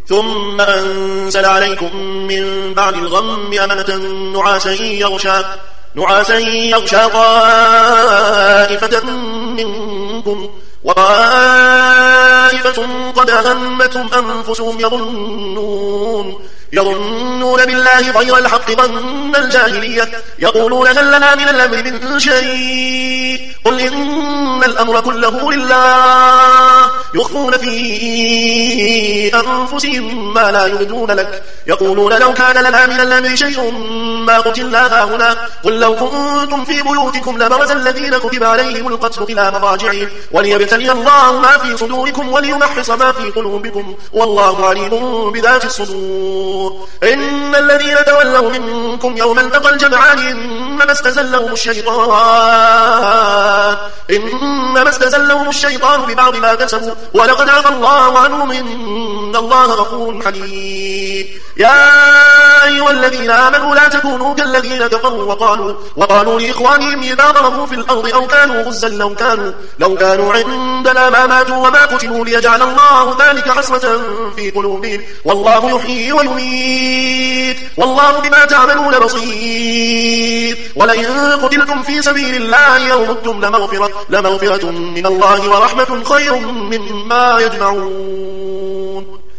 ثم أنزل عليكم من بعد الغم أمنة نعاسا يغشى طائفة منكم وطائفة قد أهمتهم أنفسهم يظنون بالله غير الحق ظن الجاهلية يقولون هل لنا من الأمر من شيء قل إن الأمر كله لله يخفون في أنفسهم ما لا يبدون لك يقولون لو كان لنا من الأمر شيء ما قتلنا هاهنا قل لو كنتم في بيوتكم لبرز الذين كتب عليهم القتل إلى مضاجعهم وليبتلي الله ما في صدوركم وليمحص ما في قلوبكم والله عليم بذات الصدور إن الذين تولوا منكم يوم التقى الجمعان إنما استزلهم الشيطان ببعض ما كسبوا ولقد عفى الله عنهم إن الله غفور حليم يا أيها الذين آمنوا لا تكونوا كالذين كفروا وقالوا لإخوانهم إذا ضربوا في الأرض أو كانوا غزا لو كانوا عندنا ما ماتوا وما قتلوا ليجعل الله ذلك حسرة في قلوبهم والله يحيي ويميت والله بما تعملون بصير ولئن قتلتم في سبيل الله أو متم لمغفرة من الله ورحمة خير مما يجمعون.